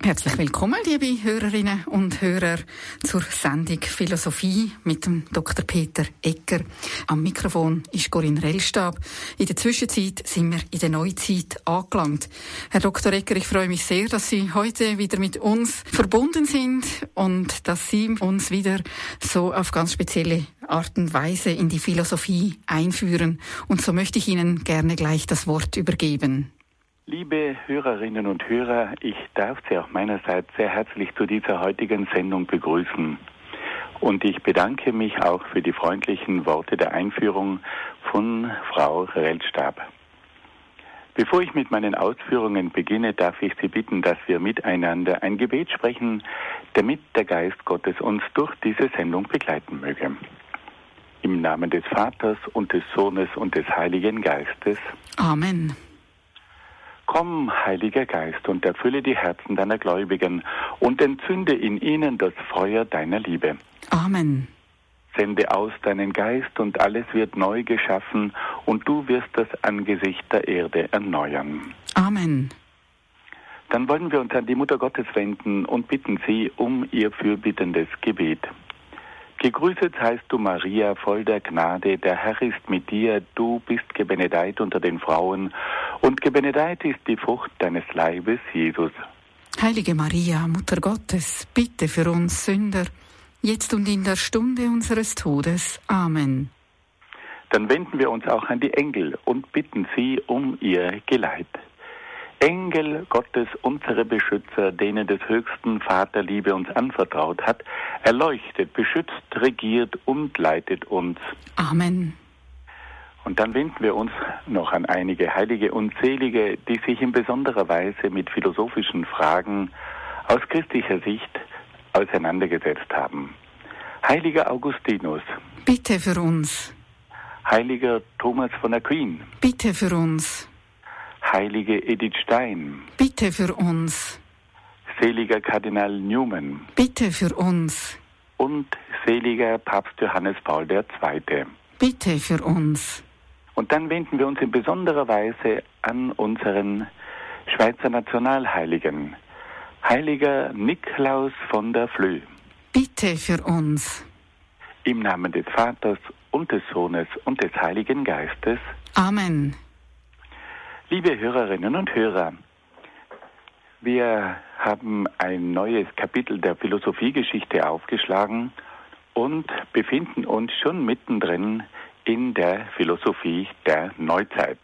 Herzlich willkommen, liebe Hörerinnen und Hörer, zur Sendung Philosophie mit dem Dr. Peter Egger. Am Mikrofon ist Corinne Rellstab. In der Zwischenzeit sind wir in der Neuzeit angelangt. Herr Dr. Egger, ich freue mich sehr, dass Sie heute wieder mit uns verbunden sind und dass Sie uns wieder so auf ganz spezielle Art und Weise in die Philosophie einführen. Und so möchte ich Ihnen gerne gleich das Wort übergeben. Liebe Hörerinnen und Hörer, ich darf Sie auch meinerseits sehr herzlich zu dieser heutigen Sendung begrüßen. Und ich bedanke mich auch für die freundlichen Worte der Einführung von Frau Rellstab. Bevor ich mit meinen Ausführungen beginne, darf ich Sie bitten, dass wir miteinander ein Gebet sprechen, damit der Geist Gottes uns durch diese Sendung begleiten möge. Im Namen des Vaters und des Sohnes und des Heiligen Geistes. Amen. Komm, Heiliger Geist, und erfülle die Herzen deiner Gläubigen und entzünde in ihnen das Feuer deiner Liebe. Amen. Sende aus deinen Geist und alles wird neu geschaffen und du wirst das Angesicht der Erde erneuern. Amen. Dann wollen wir uns an die Mutter Gottes wenden und bitten sie um ihr fürbittendes Gebet. Gegrüßet seist du, Maria, voll der Gnade, der Herr ist mit dir, du bist gebenedeit unter den Frauen, und gebenedeit ist die Frucht deines Leibes, Jesus. Heilige Maria, Mutter Gottes, bitte für uns Sünder, jetzt und in der Stunde unseres Todes. Amen. Dann wenden wir uns auch an die Engel und bitten sie um ihr Geleit. Engel Gottes, unsere Beschützer, denen des höchsten Vater Liebe uns anvertraut hat, erleuchtet, beschützt, regiert und leitet uns. Amen. Und dann wenden wir uns noch an einige Heilige und Selige, die sich in besonderer Weise mit philosophischen Fragen aus christlicher Sicht auseinandergesetzt haben. Heiliger Augustinus. Bitte für uns. Heiliger Thomas von Aquin. Bitte für uns. Heilige Edith Stein. Bitte für uns. Seliger Kardinal Newman. Bitte für uns. Und seliger Papst Johannes Paul II. Bitte für uns. Und dann wenden wir uns in besonderer Weise an unseren Schweizer Nationalheiligen. Heiliger Nikolaus von der Flö. Bitte für uns. Im Namen des Vaters und des Sohnes und des Heiligen Geistes. Amen. Liebe Hörerinnen und Hörer, wir haben ein neues Kapitel der Philosophiegeschichte aufgeschlagen und befinden uns schon mittendrin in der Philosophie der Neuzeit.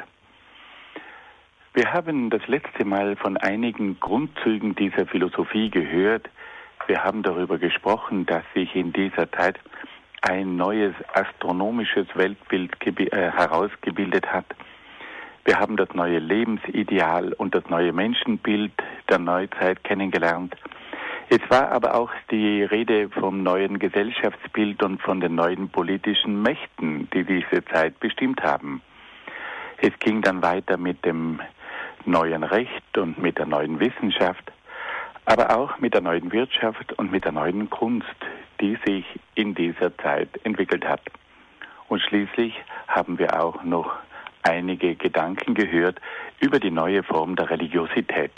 Wir haben das letzte Mal von einigen Grundzügen dieser Philosophie gehört. Wir haben darüber gesprochen, dass sich in dieser Zeit ein neues astronomisches Weltbild herausgebildet hat. Wir haben das neue Lebensideal und das neue Menschenbild der Neuzeit kennengelernt. Es war aber auch die Rede vom neuen Gesellschaftsbild und von den neuen politischen Mächten, die diese Zeit bestimmt haben. Es ging dann weiter mit dem neuen Recht und mit der neuen Wissenschaft, aber auch mit der neuen Wirtschaft und mit der neuen Kunst, die sich in dieser Zeit entwickelt hat. Und schließlich haben wir auch noch einige Gedanken gehört über die neue Form der Religiosität.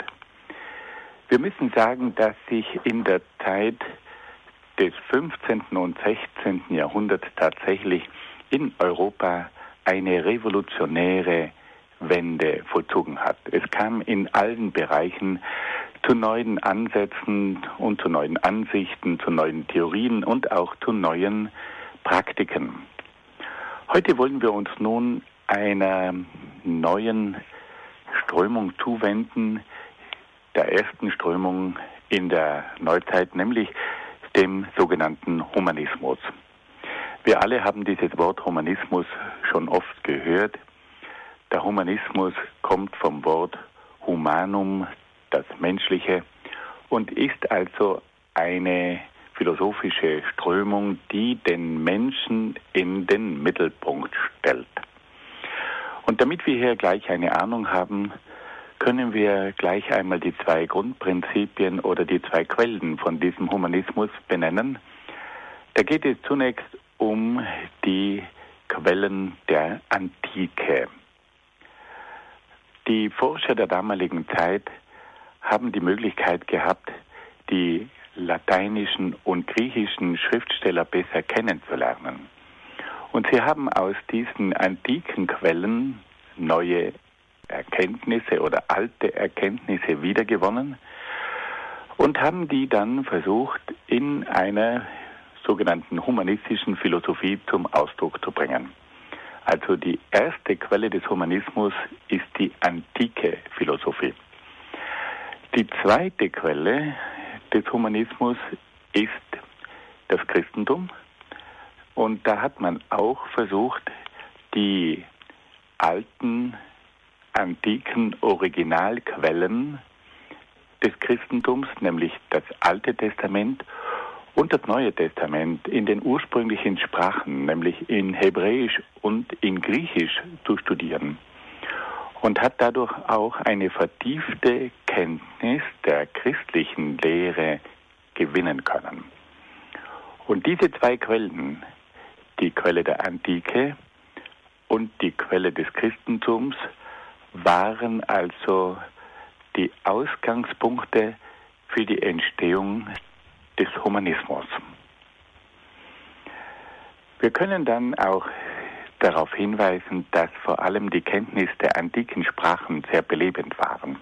Wir müssen sagen, dass sich in der Zeit des 15. und 16. Jahrhunderts tatsächlich in Europa eine revolutionäre Wende vollzogen hat. Es kam in allen Bereichen zu neuen Ansätzen und zu neuen Ansichten, zu neuen Theorien und auch zu neuen Praktiken. Heute wollen wir uns nun einer neuen Strömung zuwenden, der ersten Strömung in der Neuzeit, nämlich dem sogenannten Humanismus. Wir alle haben dieses Wort Humanismus schon oft gehört. Der Humanismus kommt vom Wort humanum, das Menschliche, und ist also eine philosophische Strömung, die den Menschen in den Mittelpunkt stellt. Und damit wir hier gleich eine Ahnung haben, können wir gleich einmal die zwei Grundprinzipien oder die zwei Quellen von diesem Humanismus benennen. Da geht es zunächst um die Quellen der Antike. Die Forscher der damaligen Zeit haben die Möglichkeit gehabt, die lateinischen und griechischen Schriftsteller besser kennenzulernen. Und sie haben aus diesen antiken Quellen neue Erkenntnisse oder alte Erkenntnisse wiedergewonnen und haben die dann versucht, in einer sogenannten humanistischen Philosophie zum Ausdruck zu bringen. Also die erste Quelle des Humanismus ist die antike Philosophie. Die zweite Quelle des Humanismus ist das Christentum. Und da hat man auch versucht, die alten, antiken Originalquellen des Christentums, nämlich das Alte Testament und das Neue Testament, in den ursprünglichen Sprachen, nämlich in Hebräisch und in Griechisch, zu studieren. Und hat dadurch auch eine vertiefte Kenntnis der christlichen Lehre gewinnen können. Und diese zwei Quellen, die Quelle der Antike und die Quelle des Christentums, waren also die Ausgangspunkte für die Entstehung des Humanismus. Wir können dann auch darauf hinweisen, dass vor allem die Kenntnis der antiken Sprachen sehr belebend waren.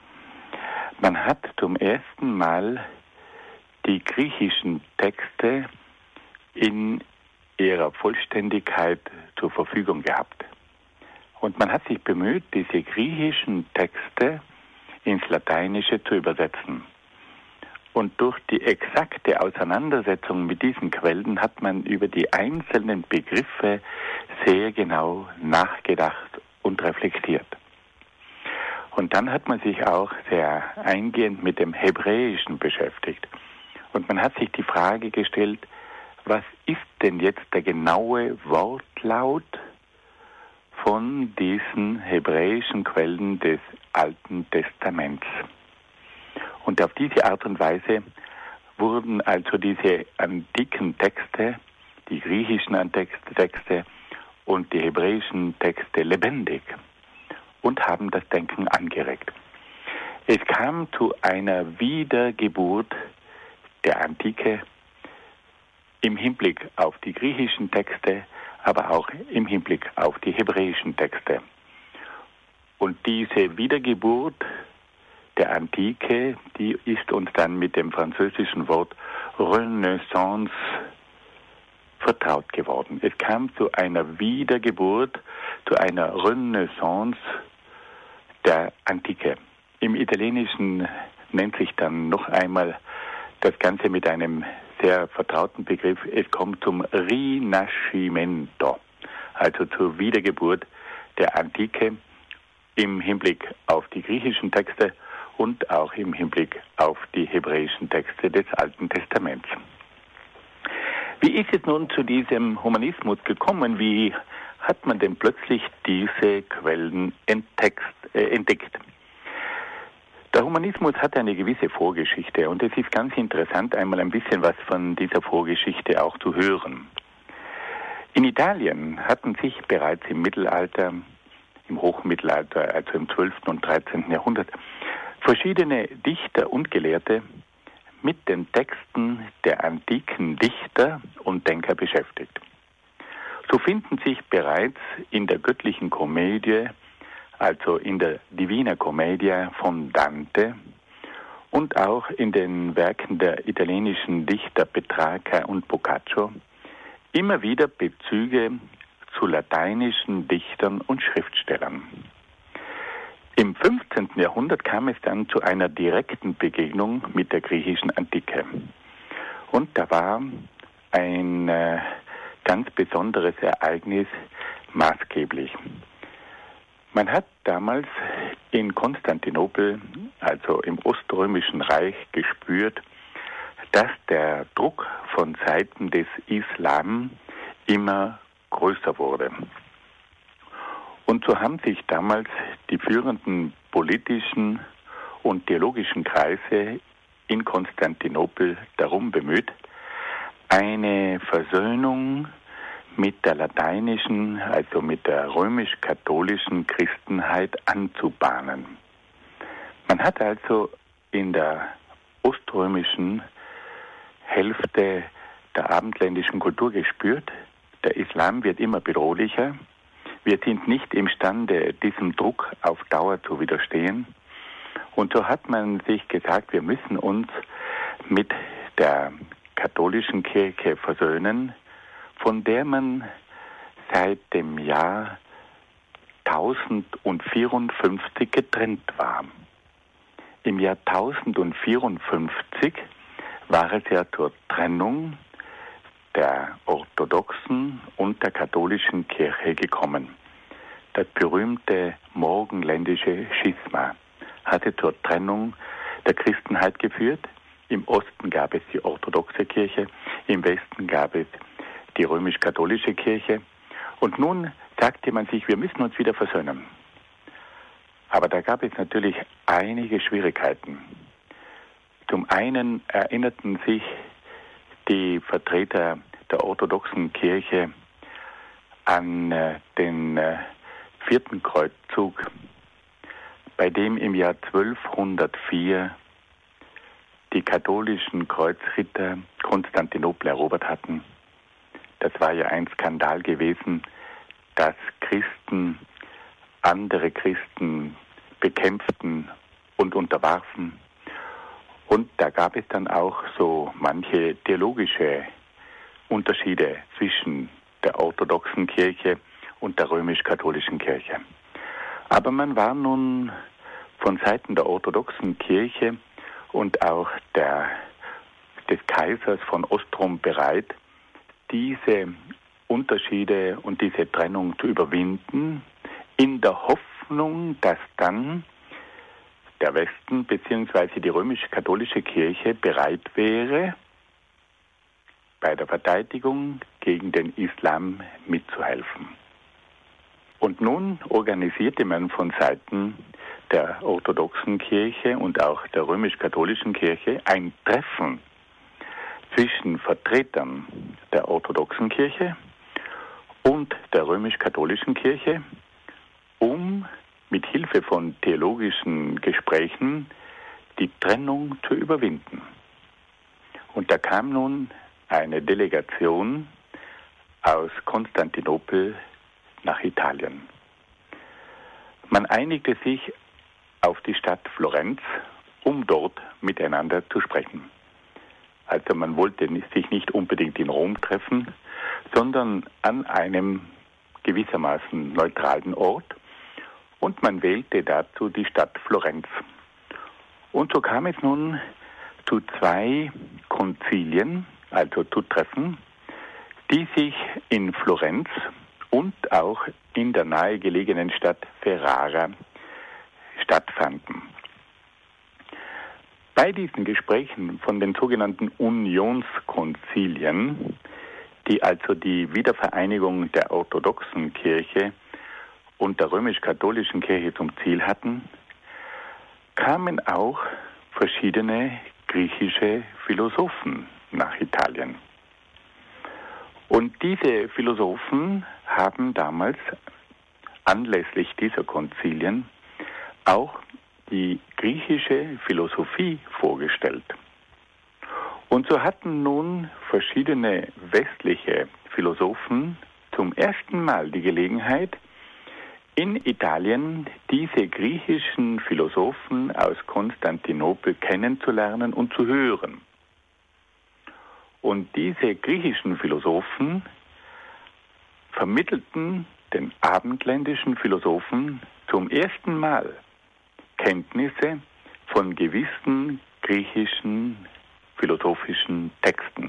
Man hat zum ersten Mal die griechischen Texte in ihrer Vollständigkeit zur Verfügung gehabt. Und man hat sich bemüht, diese griechischen Texte ins Lateinische zu übersetzen. Und durch die exakte Auseinandersetzung mit diesen Quellen hat man über die einzelnen Begriffe sehr genau nachgedacht und reflektiert. Und dann hat man sich auch sehr eingehend mit dem Hebräischen beschäftigt. Und man hat sich die Frage gestellt, was ist denn jetzt der genaue Wortlaut von diesen hebräischen Quellen des Alten Testaments? Und auf diese Art und Weise wurden also diese antiken Texte, die griechischen Texte und die hebräischen Texte lebendig und haben das Denken angeregt. Es kam zu einer Wiedergeburt der Antike im Hinblick auf die griechischen Texte, aber auch im Hinblick auf die hebräischen Texte. Und diese Wiedergeburt der Antike, die ist uns dann mit dem französischen Wort Renaissance vertraut geworden. Es kam zu einer Wiedergeburt, zu einer Renaissance der Antike. Im Italienischen nennt sich dann noch einmal das Ganze mit einem sehr vertrauten Begriff. Es kommt zum Rinascimento, also zur Wiedergeburt der Antike im Hinblick auf die griechischen Texte und auch im Hinblick auf die hebräischen Texte des Alten Testaments. Wie ist es nun zu diesem Humanismus gekommen? Wie hat man denn plötzlich diese Quellen entdeckt? Der Humanismus hat eine gewisse Vorgeschichte und es ist ganz interessant, einmal ein bisschen was von dieser Vorgeschichte auch zu hören. In Italien hatten sich bereits im Mittelalter, im Hochmittelalter, also im 12. und 13. Jahrhundert, verschiedene Dichter und Gelehrte mit den Texten der antiken Dichter und Denker beschäftigt. So finden sich bereits in der göttlichen Komödie, also in der Divina Commedia von Dante und auch in den Werken der italienischen Dichter Petrarca und Boccaccio immer wieder Bezüge zu lateinischen Dichtern und Schriftstellern. Im 15. Jahrhundert kam es dann zu einer direkten Begegnung mit der griechischen Antike. Und da war ein ganz besonderes Ereignis maßgeblich. Man hat damals in Konstantinopel, also im Oströmischen Reich, gespürt, dass der Druck von Seiten des Islam immer größer wurde. Und so haben sich damals die führenden politischen und theologischen Kreise in Konstantinopel darum bemüht, eine Versöhnung mit der lateinischen, also mit der römisch-katholischen Christenheit anzubahnen. Man hat also in der oströmischen Hälfte der abendländischen Kultur gespürt. Der Islam wird immer bedrohlicher. Wir sind nicht imstande, diesem Druck auf Dauer zu widerstehen. Und so hat man sich gesagt, wir müssen uns mit der katholischen Kirche versöhnen, von der man seit dem Jahr 1054 getrennt war. Im Jahr 1054 war es ja zur Trennung der orthodoxen und der katholischen Kirche gekommen. Das berühmte morgenländische Schisma hatte zur Trennung der Christenheit geführt. Im Osten gab es die orthodoxe Kirche, im Westen gab es die römisch-katholische Kirche. Und nun sagte man sich, wir müssen uns wieder versöhnen. Aber da gab es natürlich einige Schwierigkeiten. Zum einen erinnerten sich die Vertreter der orthodoxen Kirche an den vierten Kreuzzug, bei dem im Jahr 1204 die katholischen Kreuzritter Konstantinopel erobert hatten. Das war ja ein Skandal gewesen, dass Christen andere Christen bekämpften und unterwarfen. Und da gab es dann auch so manche theologische Unterschiede zwischen der orthodoxen Kirche und der römisch-katholischen Kirche. Aber man war nun von Seiten der orthodoxen Kirche und auch des Kaisers von Ostrom bereit, diese Unterschiede und diese Trennung zu überwinden, in der Hoffnung, dass dann der Westen bzw. die römisch-katholische Kirche bereit wäre, bei der Verteidigung gegen den Islam mitzuhelfen. Und nun organisierte man von Seiten der orthodoxen Kirche und auch der römisch-katholischen Kirche ein Treffen zwischen Vertretern der orthodoxen Kirche und der römisch-katholischen Kirche, um mit Hilfe von theologischen Gesprächen die Trennung zu überwinden. Und da kam nun eine Delegation aus Konstantinopel nach Italien. Man einigte sich auf die Stadt Florenz, um dort miteinander zu sprechen. Also man wollte sich nicht unbedingt in Rom treffen, sondern an einem gewissermaßen neutralen Ort. Und man wählte dazu die Stadt Florenz. Und so kam es nun zu 2 Konzilien, also zu Treffen, die sich in Florenz und auch in der nahegelegenen Stadt Ferrara stattfanden. Bei diesen Gesprächen von den sogenannten Unionskonzilien, die also die Wiedervereinigung der orthodoxen Kirche und der römisch-katholischen Kirche zum Ziel hatten, kamen auch verschiedene griechische Philosophen nach Italien. Und diese Philosophen haben damals anlässlich dieser Konzilien auch die griechische Philosophie vorgestellt. Und so hatten nun verschiedene westliche Philosophen zum ersten Mal die Gelegenheit, in Italien diese griechischen Philosophen aus Konstantinopel kennenzulernen und zu hören. Und diese griechischen Philosophen vermittelten den abendländischen Philosophen zum ersten Mal Kenntnisse von gewissen griechischen philosophischen Texten.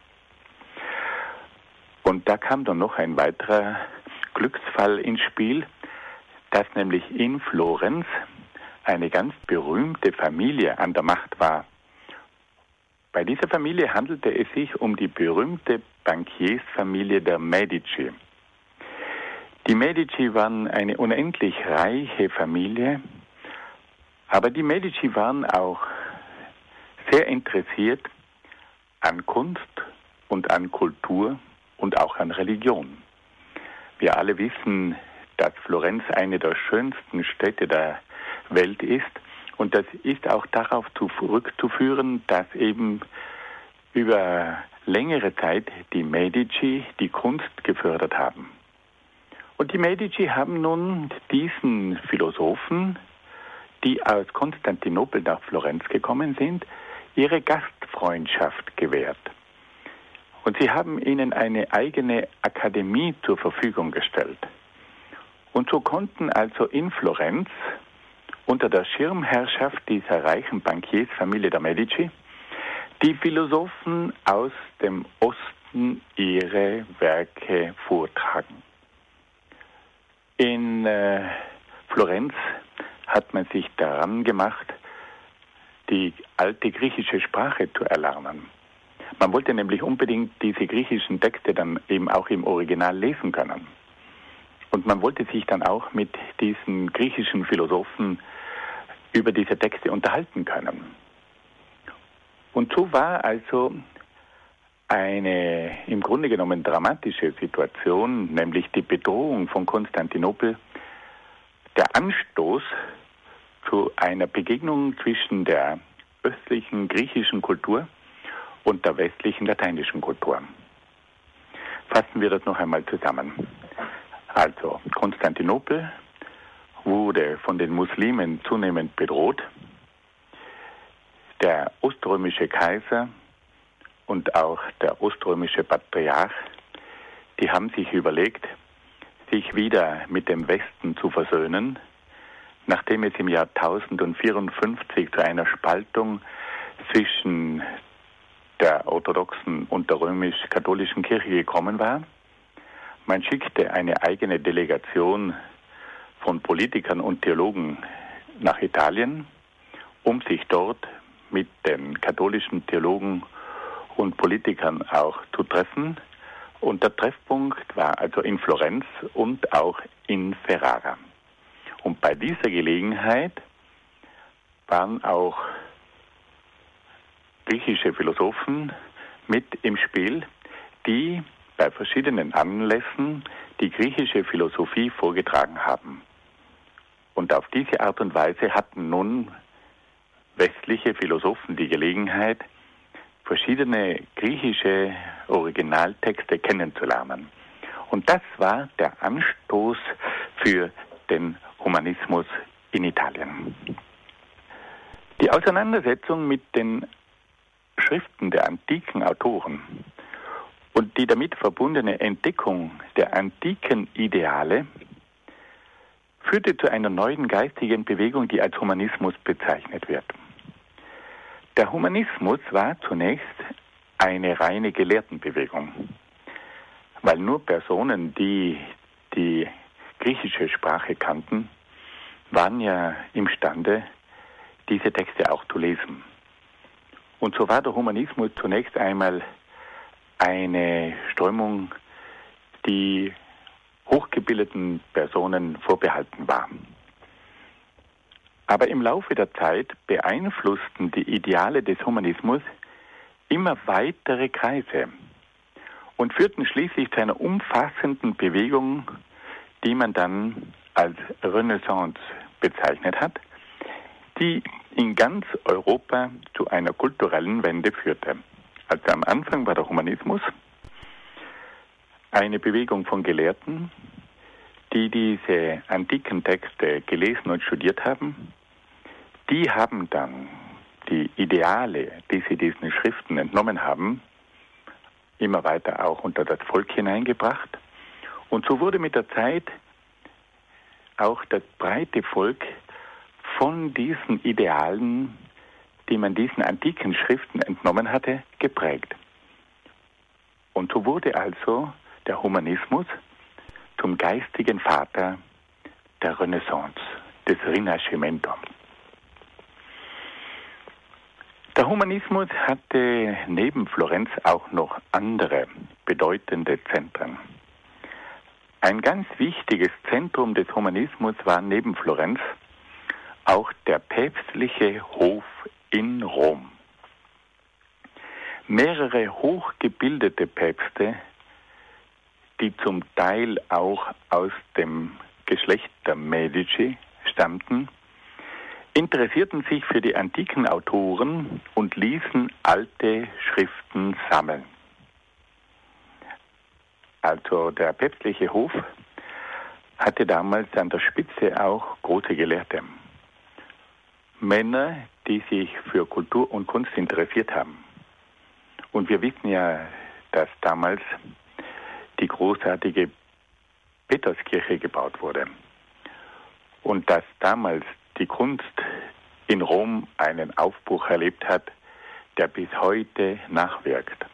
Und da kam dann noch ein weiterer Glücksfall ins Spiel, dass nämlich in Florenz eine ganz berühmte Familie an der Macht war. Bei dieser Familie handelte es sich um die berühmte Bankiersfamilie der Medici. Die Medici waren eine unendlich reiche Familie, aber die Medici waren auch sehr interessiert an Kunst und an Kultur und auch an Religion. Wir alle wissen, dass Florenz eine der schönsten Städte der Welt ist Und das ist auch darauf zurückzuführen, dass eben über längere Zeit die Medici die Kunst gefördert haben. Und die Medici haben nun diesen Philosophen, die aus Konstantinopel nach Florenz gekommen sind, ihre Gastfreundschaft gewährt. Und sie haben ihnen eine eigene Akademie zur Verfügung gestellt. Und so konnten also in Florenz unter der Schirmherrschaft dieser reichen Bankiersfamilie der Medici die Philosophen aus dem Osten ihre Werke vortragen. In Florenz hat man sich daran gemacht, die alte griechische Sprache zu erlernen. Man wollte nämlich unbedingt diese griechischen Texte dann eben auch im Original lesen können. Und man wollte sich dann auch mit diesen griechischen Philosophen über diese Texte unterhalten können. Und so war also eine im Grunde genommen dramatische Situation, nämlich die Bedrohung von Konstantinopel, der Anstoß zu einer Begegnung zwischen der östlichen griechischen Kultur und der westlichen lateinischen Kultur. Fassen wir das noch einmal zusammen. Also, Konstantinopel wurde von den Muslimen zunehmend bedroht. Der oströmische Kaiser und auch der oströmische Patriarch, die haben sich überlegt, sich wieder mit dem Westen zu versöhnen, nachdem es im Jahr 1054 zu einer Spaltung zwischen der orthodoxen und der römisch-katholischen Kirche gekommen war. Man schickte eine eigene Delegation von Politikern und Theologen nach Italien, um sich dort mit den katholischen Theologen und Politikern auch zu treffen. Und der Treffpunkt war also in Florenz und auch in Ferrara. Und bei dieser Gelegenheit waren auch griechische Philosophen mit im Spiel, die bei verschiedenen Anlässen die griechische Philosophie vorgetragen haben. Und auf diese Art und Weise hatten nun westliche Philosophen die Gelegenheit, verschiedene griechische Originaltexte kennenzulernen. Und das war der Anstoß für den Humanismus in Italien. Die Auseinandersetzung mit den Schriften der antiken Autoren und die damit verbundene Entdeckung der antiken Ideale führte zu einer neuen geistigen Bewegung, die als Humanismus bezeichnet wird. Der Humanismus war zunächst eine reine Gelehrtenbewegung, weil nur Personen, die die griechische Sprache kannten, waren ja imstande, diese Texte auch zu lesen. Und so war der Humanismus zunächst einmal eine Strömung, die hochgebildeten Personen vorbehalten war. Aber im Laufe der Zeit beeinflussten die Ideale des Humanismus immer weitere Kreise und führten schließlich zu einer umfassenden Bewegung, die man dann als Renaissance bezeichnet hat, die in ganz Europa zu einer kulturellen Wende führte. Also am Anfang war der Humanismus eine Bewegung von Gelehrten, die diese antiken Texte gelesen und studiert haben. Die haben dann die Ideale, die sie diesen Schriften entnommen haben, immer weiter auch unter das Volk hineingebracht. Und so wurde mit der Zeit auch das breite Volk von diesen Idealen, die man diesen antiken Schriften entnommen hatte, geprägt. Und so wurde also der Humanismus zum geistigen Vater der Renaissance, des Rinascimento. Der Humanismus hatte neben Florenz auch noch andere bedeutende Zentren. Ein ganz wichtiges Zentrum des Humanismus war neben Florenz auch der päpstliche Hof in Rom. Mehrere hochgebildete Päpste, die zum Teil auch aus dem Geschlecht der Medici stammten, interessierten sich für die antiken Autoren und ließen alte Schriften sammeln. Also der päpstliche Hof hatte damals an der Spitze auch große Gelehrte. Männer, die sich für Kultur und Kunst interessiert haben. Und wir wissen ja, dass damals die großartige Peterskirche gebaut wurde. Und dass damals die Kunst in Rom einen Aufbruch erlebt hat, der bis heute nachwirkt.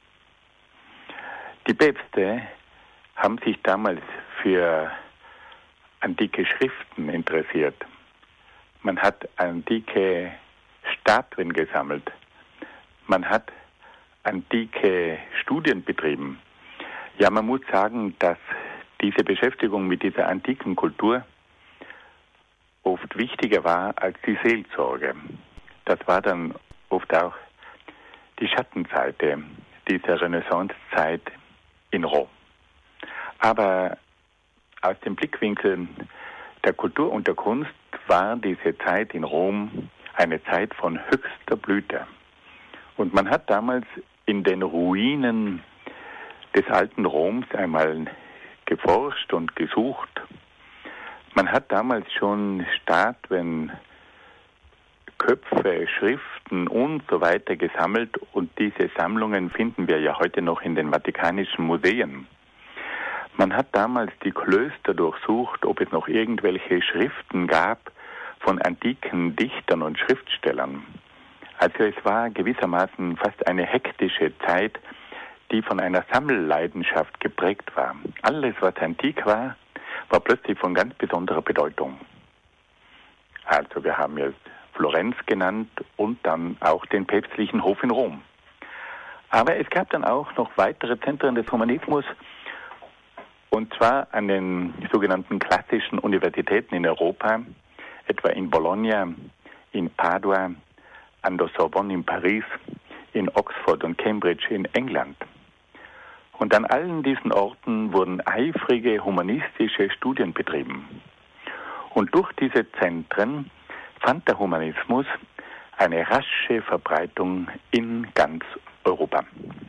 Die Päpste haben sich damals für antike Schriften interessiert. Man hat antike Statuen gesammelt. Man hat antike Studien betrieben. Ja, man muss sagen, dass diese Beschäftigung mit dieser antiken Kultur oft wichtiger war als die Seelsorge. Das war dann oft auch die Schattenseite dieser Renaissancezeit in Rom. Aber aus dem Blickwinkel der Kultur und der Kunst war diese Zeit in Rom eine Zeit von höchster Blüte. Und man hat damals in den Ruinen des alten Roms einmal geforscht und gesucht. Man hat damals schon Statuen, Köpfe, Schriften und so weiter gesammelt und diese Sammlungen finden wir ja heute noch in den Vatikanischen Museen. Man hat damals die Klöster durchsucht, ob es noch irgendwelche Schriften gab von antiken Dichtern und Schriftstellern. Also es war gewissermaßen fast eine hektische Zeit, die von einer Sammelleidenschaft geprägt war. Alles, was antik war, war plötzlich von ganz besonderer Bedeutung. Also wir haben jetzt Florenz genannt und dann auch den päpstlichen Hof in Rom. Aber es gab dann auch noch weitere Zentren des Humanismus, und zwar an den sogenannten klassischen Universitäten in Europa, etwa in Bologna, in Padua, an der Sorbonne in Paris, in Oxford und Cambridge in England. Und an allen diesen Orten wurden eifrige humanistische Studien betrieben. Und durch diese Zentren fand der Humanismus eine rasche Verbreitung in ganz Europa.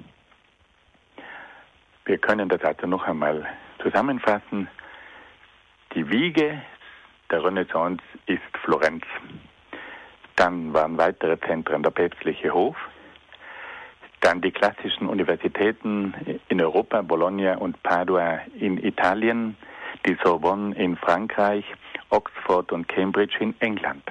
Wir können das also noch einmal zusammenfassen. Die Wiege der Renaissance ist Florenz. Dann waren weitere Zentren der päpstliche Hof. Dann die klassischen Universitäten in Europa, Bologna und Padua in Italien, die Sorbonne in Frankreich, Oxford und Cambridge in England.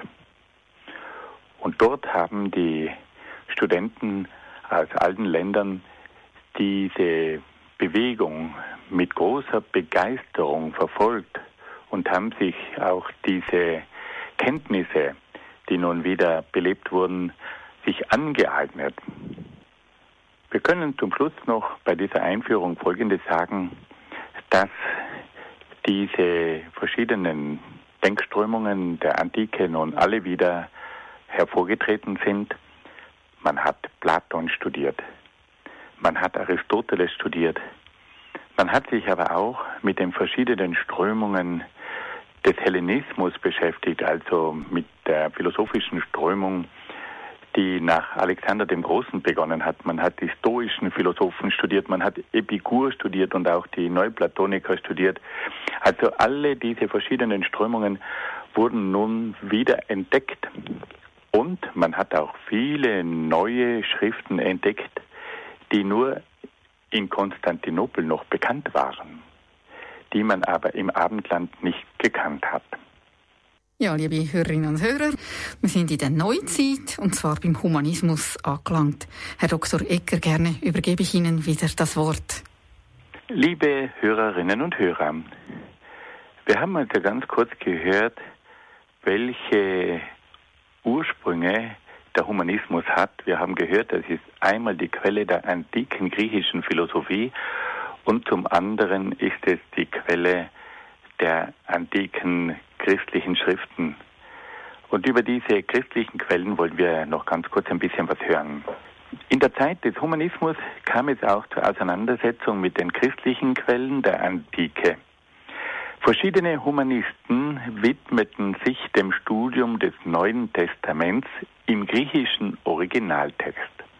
Und dort haben die Studenten aus allen Ländern diese Bewegung mit großer Begeisterung verfolgt und haben sich auch diese Kenntnisse, die nun wieder belebt wurden, sich angeeignet. Wir können zum Schluss noch bei dieser Einführung Folgendes sagen, dass diese verschiedenen Denkströmungen der Antike nun alle wieder hervorgetreten sind. Man hat Platon studiert, man hat Aristoteles studiert, man hat sich aber auch mit den verschiedenen Strömungen des Hellenismus beschäftigt, also mit der philosophischen Strömung, die nach Alexander dem Großen begonnen hat. Man hat die stoischen Philosophen studiert, man hat Epikur studiert und auch die Neuplatoniker studiert. Also alle diese verschiedenen Strömungen wurden nun wieder entdeckt. Und man hat auch viele neue Schriften entdeckt, die nur in Konstantinopel noch bekannt waren, die man aber im Abendland nicht gekannt hat. Ja, liebe Hörerinnen und Hörer, wir sind in der Neuzeit, und zwar beim Humanismus angelangt. Herr Dr. Egger, gerne übergebe ich Ihnen wieder das Wort. Liebe Hörerinnen und Hörer, wir haben also ganz kurz gehört, welche Ursprünge der Humanismus hat. Wir haben gehört, das ist einmal die Quelle der antiken griechischen Philosophie und zum anderen ist es die Quelle der antiken christlichen Schriften. Und über diese christlichen Quellen wollen wir noch ganz kurz ein bisschen was hören. In der Zeit des Humanismus kam es auch zur Auseinandersetzung mit den christlichen Quellen der Antike. Verschiedene Humanisten widmeten sich dem Studium des Neuen Testaments im griechischen Originaltext.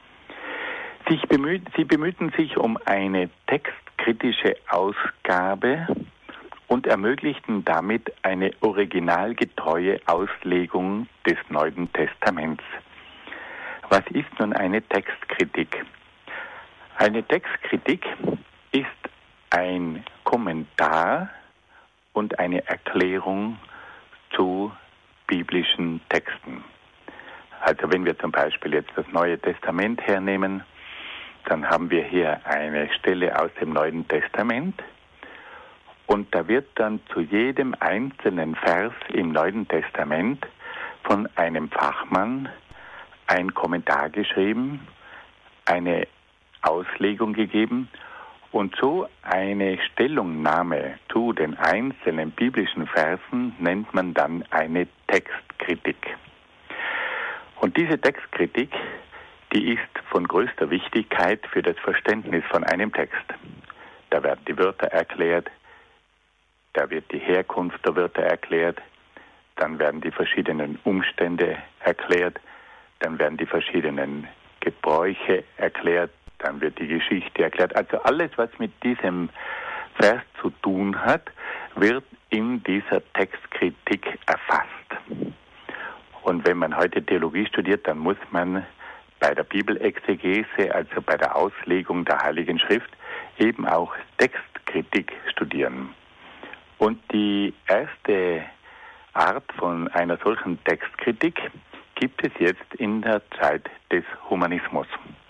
Sie bemühten sich um eine textkritische Ausgabe und ermöglichten damit eine originalgetreue Auslegung des Neuen Testaments. Was ist nun eine Textkritik? Eine Textkritik ist ein Kommentar und eine Erklärung zu biblischen Texten. Also wenn wir zum Beispiel jetzt das Neue Testament hernehmen, dann haben wir hier eine Stelle aus dem Neuen Testament und da wird dann zu jedem einzelnen Vers im Neuen Testament von einem Fachmann ein Kommentar geschrieben, eine Auslegung gegeben und so eine Stellungnahme zu den einzelnen biblischen Versen nennt man dann eine Textkritik. Und diese Textkritik, die ist von größter Wichtigkeit für das Verständnis von einem Text. Da werden die Wörter erklärt, da wird die Herkunft der Wörter erklärt, dann werden die verschiedenen Umstände erklärt, dann werden die verschiedenen Gebräuche erklärt, dann wird die Geschichte erklärt. Also alles, was mit diesem Vers zu tun hat, wird in dieser Textkritik erfasst. Und wenn man heute Theologie studiert, dann muss man bei der Bibelexegese, also bei der Auslegung der Heiligen Schrift, eben auch Textkritik studieren. Und die erste Art von einer solchen Textkritik gibt es jetzt in der Zeit des Humanismus.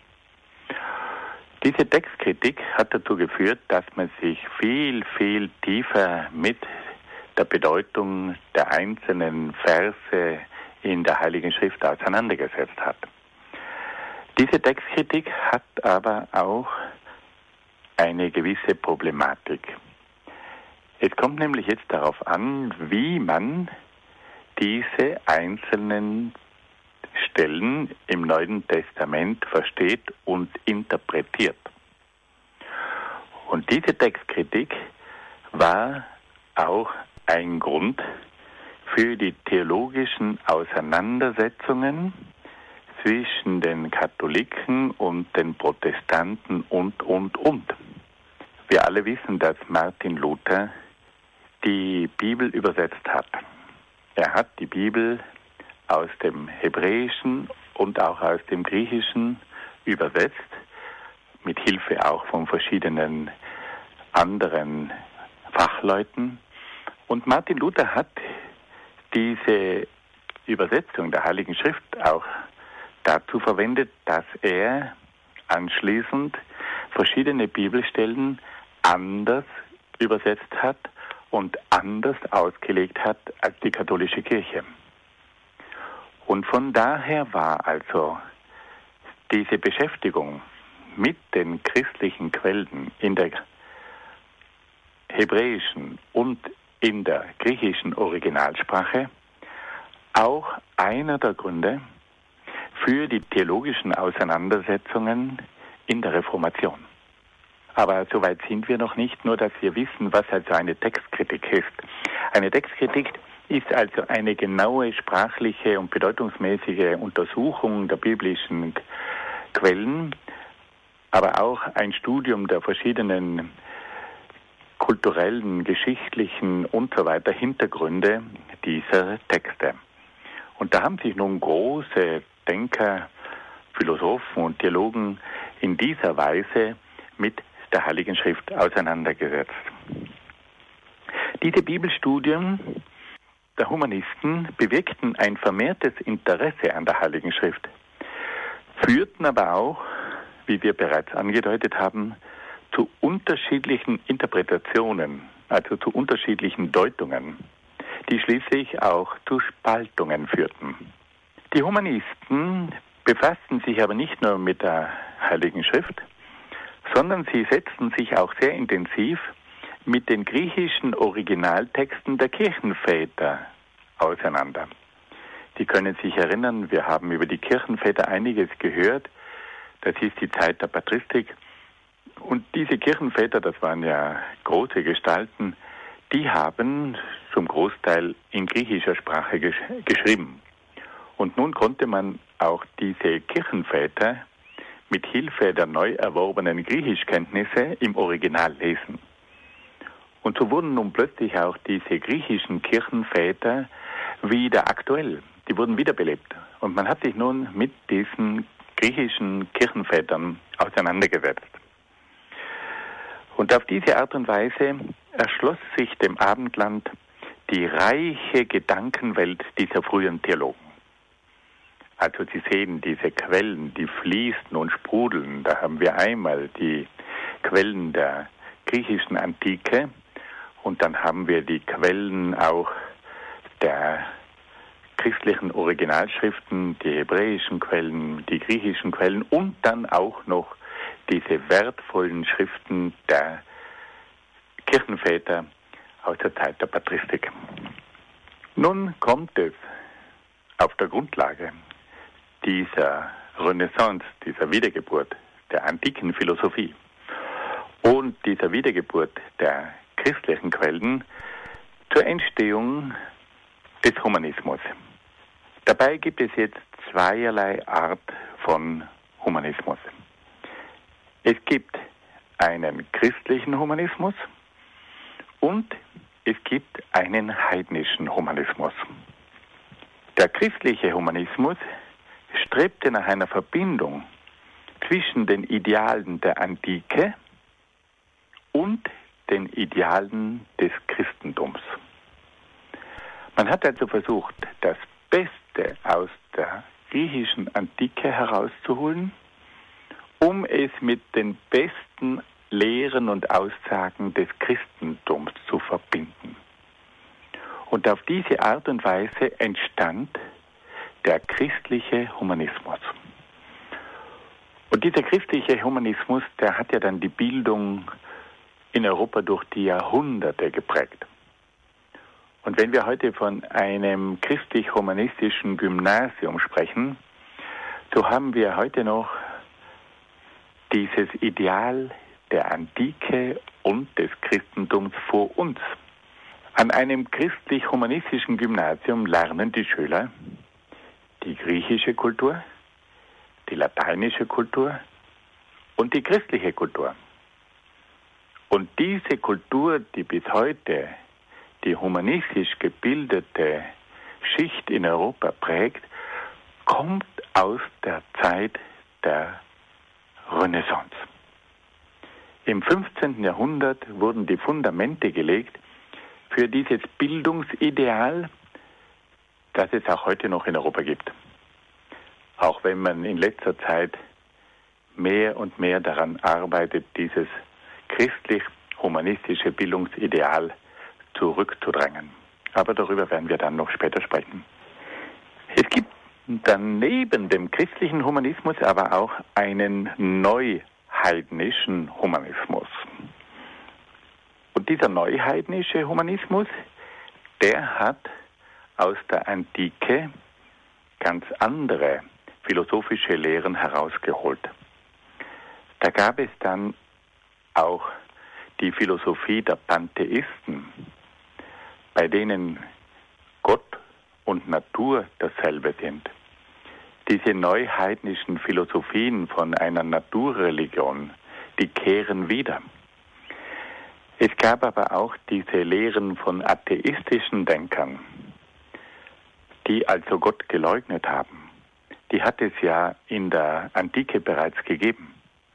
Diese Textkritik hat dazu geführt, dass man sich viel, viel tiefer mit der Bedeutung der einzelnen Verse in der Heiligen Schrift auseinandergesetzt hat. Diese Textkritik hat aber auch eine gewisse Problematik. Es kommt nämlich jetzt darauf an, wie man diese einzelnen Stellen im Neuen Testament versteht und interpretiert. Und diese Textkritik war auch ein Grund für die theologischen Auseinandersetzungen zwischen den Katholiken und den Protestanten und. Wir alle wissen, dass Martin Luther die Bibel übersetzt hat. Er hat die Bibel aus dem Hebräischen und auch aus dem Griechischen übersetzt, mit Hilfe auch von verschiedenen anderen Fachleuten. Und Martin Luther hat diese Übersetzung der Heiligen Schrift auch dazu verwendet, dass er anschließend verschiedene Bibelstellen anders übersetzt hat und anders ausgelegt hat als die katholische Kirche. Und von daher war also diese Beschäftigung mit den christlichen Quellen in der hebräischen und in der griechischen Originalsprache auch einer der Gründe für die theologischen Auseinandersetzungen in der Reformation. Aber soweit sind wir noch nicht, nur dass wir wissen, was also eine Textkritik ist. Eine Textkritik ist also eine genaue sprachliche und bedeutungsmäßige Untersuchung der biblischen Quellen, aber auch ein Studium der verschiedenen kulturellen, geschichtlichen und so weiter Hintergründe dieser Texte. Und da haben sich nun große Denker, Philosophen und Theologen in dieser Weise mit der Heiligen Schrift auseinandergesetzt. Diese Bibelstudien der Humanisten bewirkten ein vermehrtes Interesse an der Heiligen Schrift, führten aber auch, wie wir bereits angedeutet haben, zu unterschiedlichen Interpretationen, also zu unterschiedlichen Deutungen, die schließlich auch zu Spaltungen führten. Die Humanisten befassten sich aber nicht nur mit der Heiligen Schrift, sondern sie setzten sich auch sehr intensiv mit den griechischen Originaltexten der Kirchenväter auseinander. Die können sich erinnern, wir haben über die Kirchenväter einiges gehört. Das ist die Zeit der Patristik. Und diese Kirchenväter, das waren ja große Gestalten, die haben zum Großteil in griechischer Sprache geschrieben. Und nun konnte man auch diese Kirchenväter mit Hilfe der neu erworbenen Griechischkenntnisse im Original lesen. Und so wurden nun plötzlich auch diese griechischen Kirchenväter wieder aktuell. Die wurden wiederbelebt. Und man hat sich nun mit diesen griechischen Kirchenvätern auseinandergesetzt. Und auf diese Art und Weise erschloss sich dem Abendland die reiche Gedankenwelt dieser frühen Theologen. Also Sie sehen diese Quellen, die fließen und sprudeln. Da haben wir einmal die Quellen der griechischen Antike und dann haben wir die Quellen auch der christlichen Originalschriften, die hebräischen Quellen, die griechischen Quellen und dann auch noch diese wertvollen Schriften der Kirchenväter aus der Zeit der Patristik. Nun kommt es auf der Grundlage dieser Renaissance, dieser Wiedergeburt der antiken Philosophie und dieser Wiedergeburt der christlichen Quellen zur Entstehung des Humanismus. Dabei gibt es jetzt zweierlei Art von Humanismus. Es gibt einen christlichen Humanismus und es gibt einen heidnischen Humanismus. Der christliche Humanismus strebte nach einer Verbindung zwischen den Idealen der Antike und den Idealen des Christentums. Man hat also versucht, das Beste aus der griechischen Antike herauszuholen, um es mit den besten Lehren und Aussagen des Christentums zu verbinden. Und auf diese Art und Weise entstand der christliche Humanismus. Und dieser christliche Humanismus, der hat ja dann die Bildung in Europa durch die Jahrhunderte geprägt. Und wenn wir heute von einem christlich-humanistischen Gymnasium sprechen, so haben wir heute noch dieses Ideal der Antike und des Christentums vor uns. An einem christlich-humanistischen Gymnasium lernen die Schüler die griechische Kultur, die lateinische Kultur und die christliche Kultur. Und diese Kultur, die bis heute die humanistisch gebildete Schicht in Europa prägt, kommt aus der Zeit der Renaissance. Im 15. Jahrhundert wurden die Fundamente gelegt für dieses Bildungsideal, das es auch heute noch in Europa gibt. Auch wenn man in letzter Zeit mehr und mehr daran arbeitet, dieses christlich-humanistische Bildungsideal zurückzudrängen. Aber darüber werden wir dann noch später sprechen. Es gibt daneben dem christlichen Humanismus aber auch einen neuheidnischen Humanismus. Und dieser neuheidnische Humanismus, der hat aus der Antike ganz andere philosophische Lehren herausgeholt. Da gab es dann auch die Philosophie der Pantheisten, bei denen Gott und Natur dasselbe sind. Diese neuheidnischen Philosophien von einer Naturreligion, die kehren wieder. Es gab aber auch diese Lehren von atheistischen Denkern, die also Gott geleugnet haben. Die hat es ja in der Antike bereits gegeben.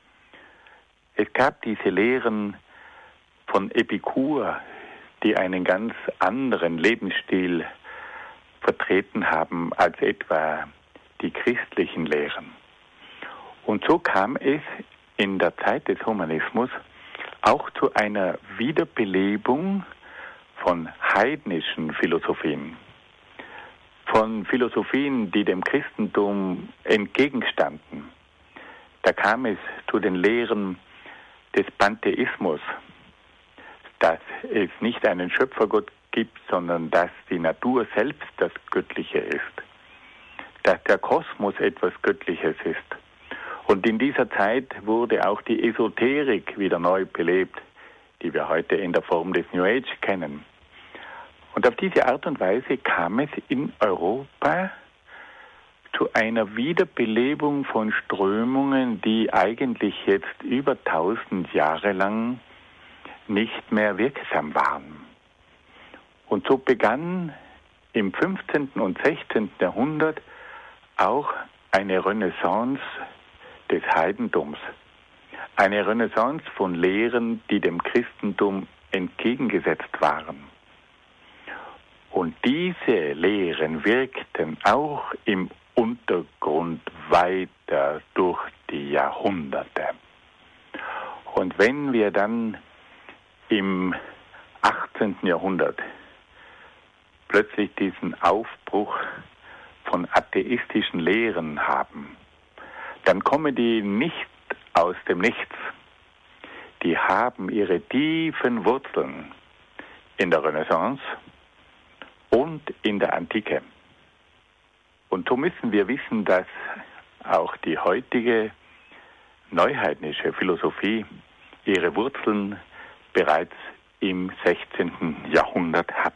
Es gab diese Lehren von Epikur, die einen ganz anderen Lebensstil vertreten haben als etwa die christlichen Lehren. Und so kam es in der Zeit des Humanismus auch zu einer Wiederbelebung von heidnischen Philosophien, von Philosophien, die dem Christentum entgegenstanden. Da kam es zu den Lehren des Pantheismus, dass es nicht einen Schöpfergott gibt, sondern dass die Natur selbst das Göttliche ist, dass der Kosmos etwas Göttliches ist. Und in dieser Zeit wurde auch die Esoterik wieder neu belebt, die wir heute in der Form des New Age kennen. Und auf diese Art und Weise kam es in Europa zu einer Wiederbelebung von Strömungen, die eigentlich jetzt über 1000 Jahre lang nicht mehr wirksam waren. Und so begann im 15. und 16. Jahrhundert auch eine Renaissance des Heidentums. Eine Renaissance von Lehren, die dem Christentum entgegengesetzt waren. Und diese Lehren wirkten auch im Untergrund weiter durch die Jahrhunderte. Und wenn wir dann im 18. Jahrhundert plötzlich diesen Aufbruch von atheistischen Lehren haben, dann kommen die nicht aus dem Nichts. Die haben ihre tiefen Wurzeln in der Renaissance und in der Antike. Und so müssen wir wissen, dass auch die heutige neuheidnische Philosophie ihre Wurzeln bereits im 16. Jahrhundert hat.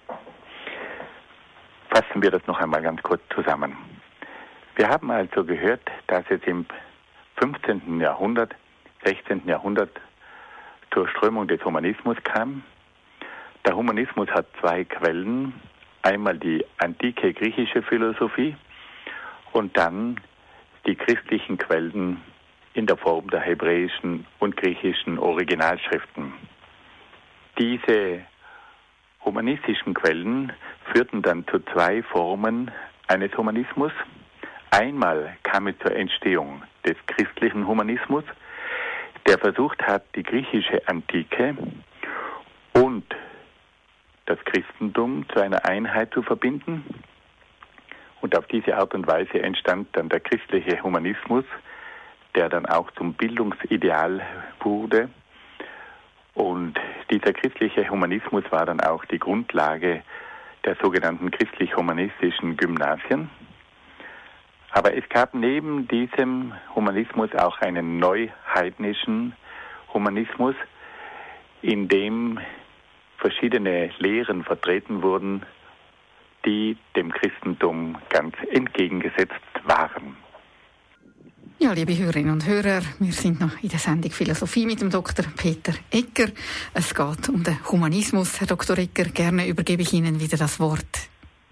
Fassen wir das noch einmal ganz kurz zusammen. Wir haben also gehört, dass es im 15. Jahrhundert, 16. Jahrhundert zur Strömung des Humanismus kam. Der Humanismus hat zwei Quellen. Einmal die antike griechische Philosophie und dann die christlichen Quellen in der Form der hebräischen und griechischen Originalschriften. Diese humanistischen Quellen führten dann zu zwei Formen eines Humanismus. Einmal kam es zur Entstehung des christlichen Humanismus, der versucht hat, die griechische Antike und das Christentum zu einer Einheit zu verbinden. Und auf diese Art und Weise entstand dann der christliche Humanismus, der dann auch zum Bildungsideal wurde. Und dieser christliche Humanismus war dann auch die Grundlage der sogenannten christlich-humanistischen Gymnasien. Aber es gab neben diesem Humanismus auch einen neuheidnischen Humanismus, in dem verschiedene Lehren vertreten wurden, die dem Christentum ganz entgegengesetzt waren. Ja, liebe Hörerinnen und Hörer, wir sind noch in der Sendung Philosophie mit dem Dr. Peter Egger. Es geht um den Humanismus. Herr Dr. Egger, gerne übergebe ich Ihnen wieder das Wort.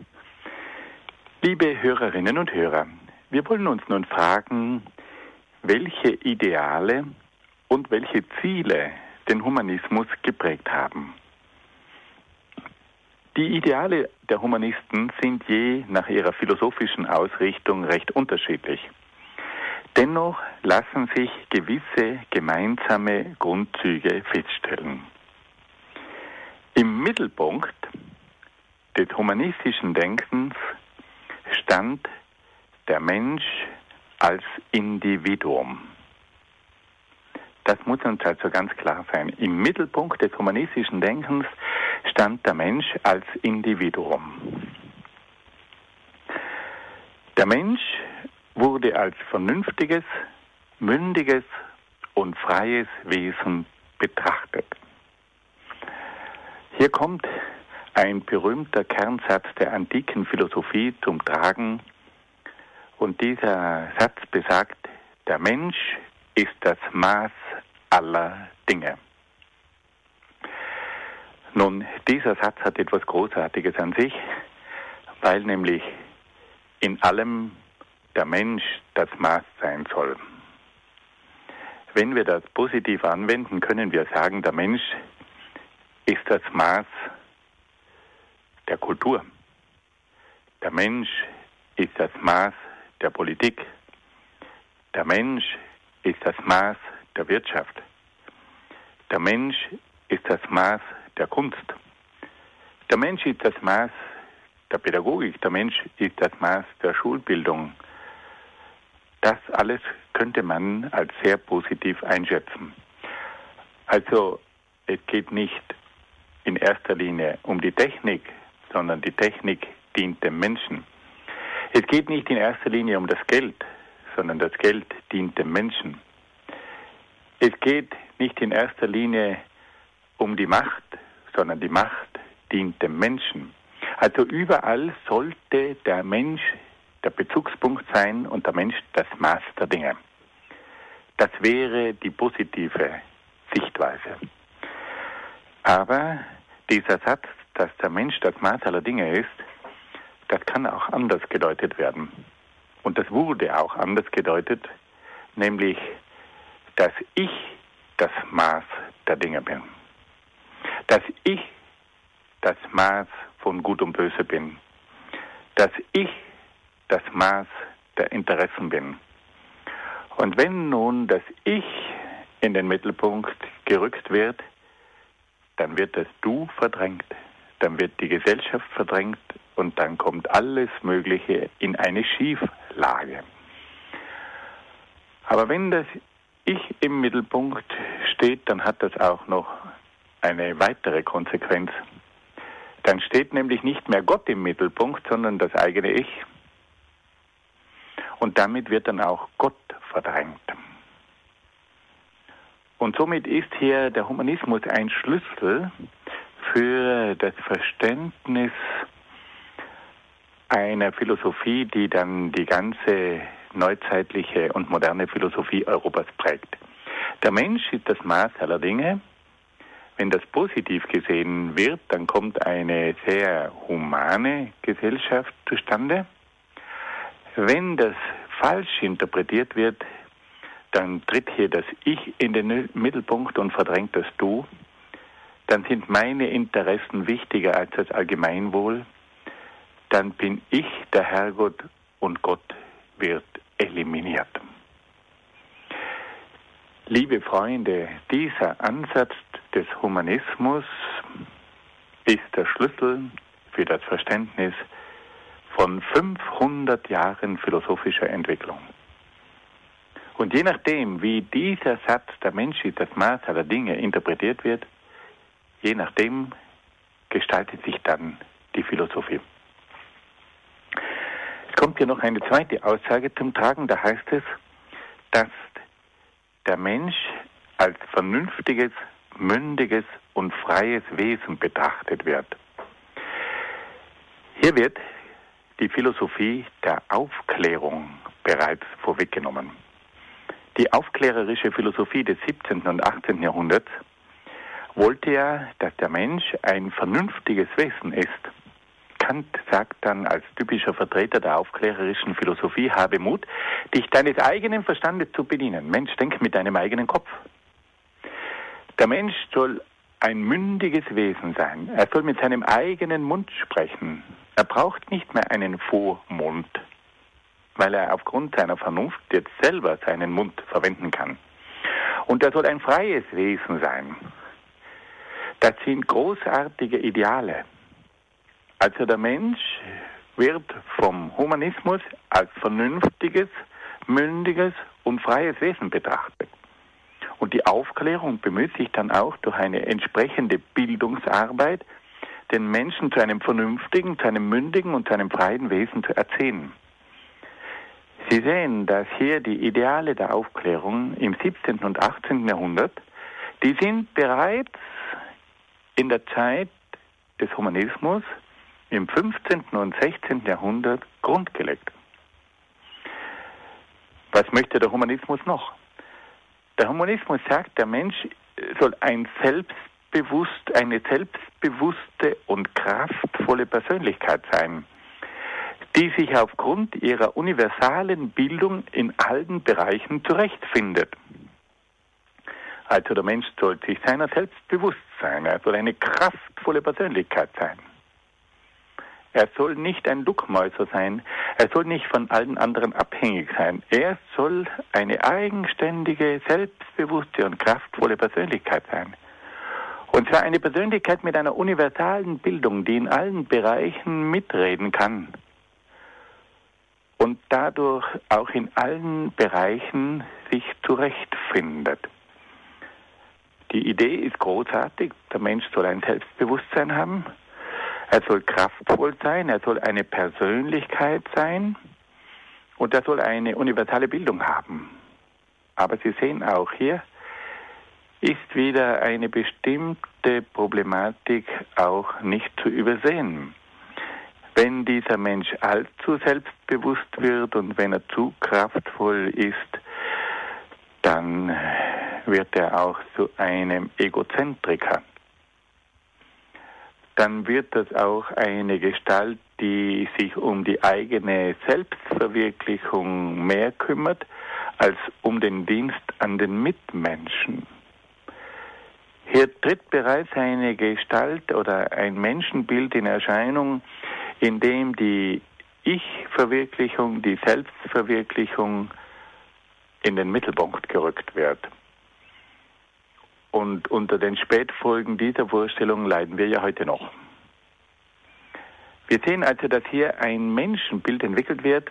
Liebe Hörerinnen und Hörer, wir wollen uns nun fragen, welche Ideale und welche Ziele den Humanismus geprägt haben. Die Ideale der Humanisten sind je nach ihrer philosophischen Ausrichtung recht unterschiedlich. Dennoch lassen sich gewisse gemeinsame Grundzüge feststellen. Im Mittelpunkt des humanistischen Denkens stand der Mensch als Individuum. Das muss uns also ganz klar sein. Im Mittelpunkt des humanistischen Denkens stand der Mensch als Individuum. Der Mensch wurde als vernünftiges, mündiges und freies Wesen betrachtet. Hier kommt ein berühmter Kernsatz der antiken Philosophie zum Tragen. Und dieser Satz besagt, der Mensch ist das Maß aller Dinge. Nun, dieser Satz hat etwas Großartiges an sich, weil nämlich in allem der Mensch das Maß sein soll. Wenn wir das positiv anwenden, können wir sagen, der Mensch ist das Maß der Kultur. Der Mensch ist das Maß der Politik. Der Mensch ist das Maß der Wirtschaft. Der Mensch ist das Maß der Kunst. Der Mensch ist das Maß der Pädagogik. Der Mensch ist das Maß der Schulbildung. Das alles könnte man als sehr positiv einschätzen. Also es geht nicht in erster Linie um die Technik, sondern die Technik dient dem Menschen. Es geht nicht in erster Linie um das Geld, sondern das Geld dient dem Menschen. Es geht nicht in erster Linie um die Macht, sondern die Macht dient dem Menschen. Also überall sollte der Mensch der Bezugspunkt sein und der Mensch das Maß der Dinge. Das wäre die positive Sichtweise. Aber dieser Satz, dass der Mensch das Maß aller Dinge ist, das kann auch anders gedeutet werden. Und das wurde auch anders gedeutet, nämlich, dass ich das Maß der Dinge bin. Dass ich das Maß von Gut und Böse bin. Dass ich das Maß der Interessen bin. Und wenn nun das Ich in den Mittelpunkt gerückt wird, dann wird das Du verdrängt, dann wird die Gesellschaft verdrängt und dann kommt alles Mögliche in eine Schieflage. Aber wenn das Ich im Mittelpunkt steht, dann hat das auch noch eine weitere Konsequenz. Dann steht nämlich nicht mehr Gott im Mittelpunkt, sondern das eigene Ich. Und damit wird dann auch Gott verdrängt. Und somit ist hier der Humanismus ein Schlüssel für das Verständnis einer Philosophie, die dann die ganze neuzeitliche und moderne Philosophie Europas prägt. Der Mensch ist das Maß aller Dinge. Wenn das positiv gesehen wird, dann kommt eine sehr humane Gesellschaft zustande. Wenn das falsch interpretiert wird, dann tritt hier das Ich in den Mittelpunkt und verdrängt das Du. Dann sind meine Interessen wichtiger als das Allgemeinwohl. Dann bin ich der Herrgott und Gott wird eliminiert. Liebe Freunde, dieser Ansatz des Humanismus ist der Schlüssel für das Verständnis von 500 Jahren philosophischer Entwicklung. Und je nachdem, wie dieser Satz, der Mensch ist das Maß aller Dinge, interpretiert wird, je nachdem gestaltet sich dann die Philosophie. Es kommt hier noch eine zweite Aussage zum Tragen, da heißt es, dass der Mensch als vernünftiges, mündiges und freies Wesen betrachtet wird. Hier wird die Philosophie der Aufklärung bereits vorweggenommen. Die aufklärerische Philosophie des 17. und 18. Jahrhunderts wollte ja, dass der Mensch ein vernünftiges Wesen ist. Kant sagt dann als typischer Vertreter der aufklärerischen Philosophie, habe Mut, dich deines eigenen Verstandes zu bedienen. Mensch, denk mit deinem eigenen Kopf. Der Mensch soll ein mündiges Wesen sein. Er soll mit seinem eigenen Mund sprechen. Er braucht nicht mehr einen Vormund, weil er aufgrund seiner Vernunft jetzt selber seinen Mund verwenden kann. Und er soll ein freies Wesen sein. Das sind großartige Ideale. Also der Mensch wird vom Humanismus als vernünftiges, mündiges und freies Wesen betrachtet. Und die Aufklärung bemüht sich dann auch durch eine entsprechende Bildungsarbeit, den Menschen zu einem vernünftigen, zu einem mündigen und zu einem freien Wesen zu erziehen. Sie sehen, dass hier die Ideale der Aufklärung im 17. und 18. Jahrhundert, die sind bereits in der Zeit des Humanismus im 15. und 16. Jahrhundert grundgelegt. Was möchte der Humanismus noch? Der Humanismus sagt, der Mensch soll eine selbstbewusste und kraftvolle Persönlichkeit sein, die sich aufgrund ihrer universalen Bildung in allen Bereichen zurechtfindet. Also der Mensch soll sich seiner selbst bewusst sein, er soll eine kraftvolle Persönlichkeit sein. Er soll nicht ein Duckmäuser sein, er soll nicht von allen anderen abhängig sein. Er soll eine eigenständige, selbstbewusste und kraftvolle Persönlichkeit sein. Und zwar eine Persönlichkeit mit einer universalen Bildung, die in allen Bereichen mitreden kann und dadurch auch in allen Bereichen sich zurechtfindet. Die Idee ist großartig, der Mensch soll ein Selbstbewusstsein haben, er soll kraftvoll sein, er soll eine Persönlichkeit sein und er soll eine universale Bildung haben. Aber Sie sehen auch hier, ist wieder eine bestimmte Problematik auch nicht zu übersehen. Wenn dieser Mensch allzu selbstbewusst wird und wenn er zu kraftvoll ist, dann wird er auch zu einem Egozentriker. Dann wird das auch eine Gestalt, die sich um die eigene Selbstverwirklichung mehr kümmert, als um den Dienst an den Mitmenschen. Hier tritt bereits eine Gestalt oder ein Menschenbild in Erscheinung, in dem die Ich-Verwirklichung, die Selbstverwirklichung in den Mittelpunkt gerückt wird. Und unter den Spätfolgen dieser Vorstellung leiden wir ja heute noch. Wir sehen also, dass hier ein Menschenbild entwickelt wird,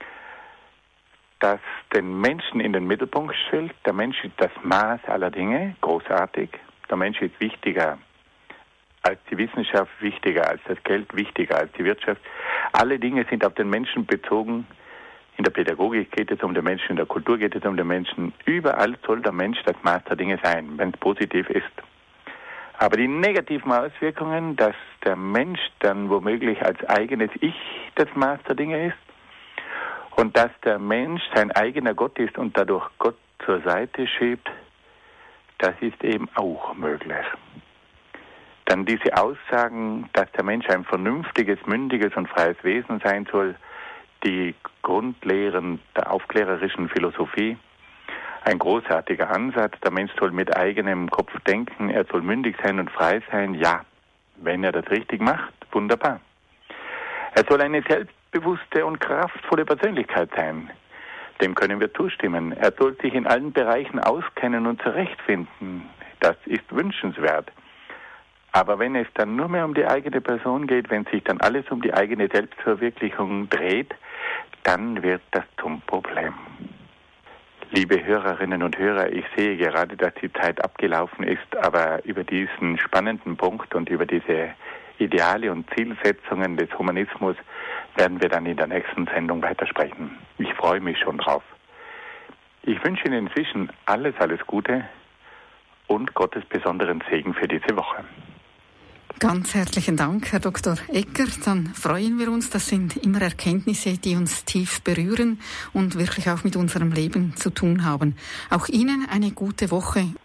das den Menschen in den Mittelpunkt stellt. Der Mensch ist das Maß aller Dinge, großartig. Der Mensch ist wichtiger als die Wissenschaft, wichtiger als das Geld, wichtiger als die Wirtschaft. Alle Dinge sind auf den Menschen bezogen. In der Pädagogik geht es um den Menschen, in der Kultur geht es um den Menschen. Überall soll der Mensch das Maß der Dinge sein, wenn es positiv ist. Aber die negativen Auswirkungen, dass der Mensch dann womöglich als eigenes Ich das Maß der Dinge ist und dass der Mensch sein eigener Gott ist und dadurch Gott zur Seite schiebt, das ist eben auch möglich. Dann diese Aussagen, dass der Mensch ein vernünftiges, mündiges und freies Wesen sein soll, die Grundlehren der aufklärerischen Philosophie, ein großartiger Ansatz. Der Mensch soll mit eigenem Kopf denken, er soll mündig sein und frei sein. Ja, wenn er das richtig macht, wunderbar. Er soll eine selbstbewusste und kraftvolle Persönlichkeit sein. Dem können wir zustimmen. Er soll sich in allen Bereichen auskennen und zurechtfinden. Das ist wünschenswert. Aber wenn es dann nur mehr um die eigene Person geht, wenn sich dann alles um die eigene Selbstverwirklichung dreht, dann wird das zum Problem. Liebe Hörerinnen und Hörer, ich sehe gerade, dass die Zeit abgelaufen ist, aber über diesen spannenden Punkt und über diese Ideale und Zielsetzungen des Humanismus werden wir dann in der nächsten Sendung weitersprechen. Ich freue mich schon drauf. Ich wünsche Ihnen inzwischen alles Gute und Gottes besonderen Segen für diese Woche. Ganz herzlichen Dank, Herr Dr. Egger. Dann freuen wir uns. Das sind immer Erkenntnisse, die uns tief berühren und wirklich auch mit unserem Leben zu tun haben. Auch Ihnen eine gute Woche.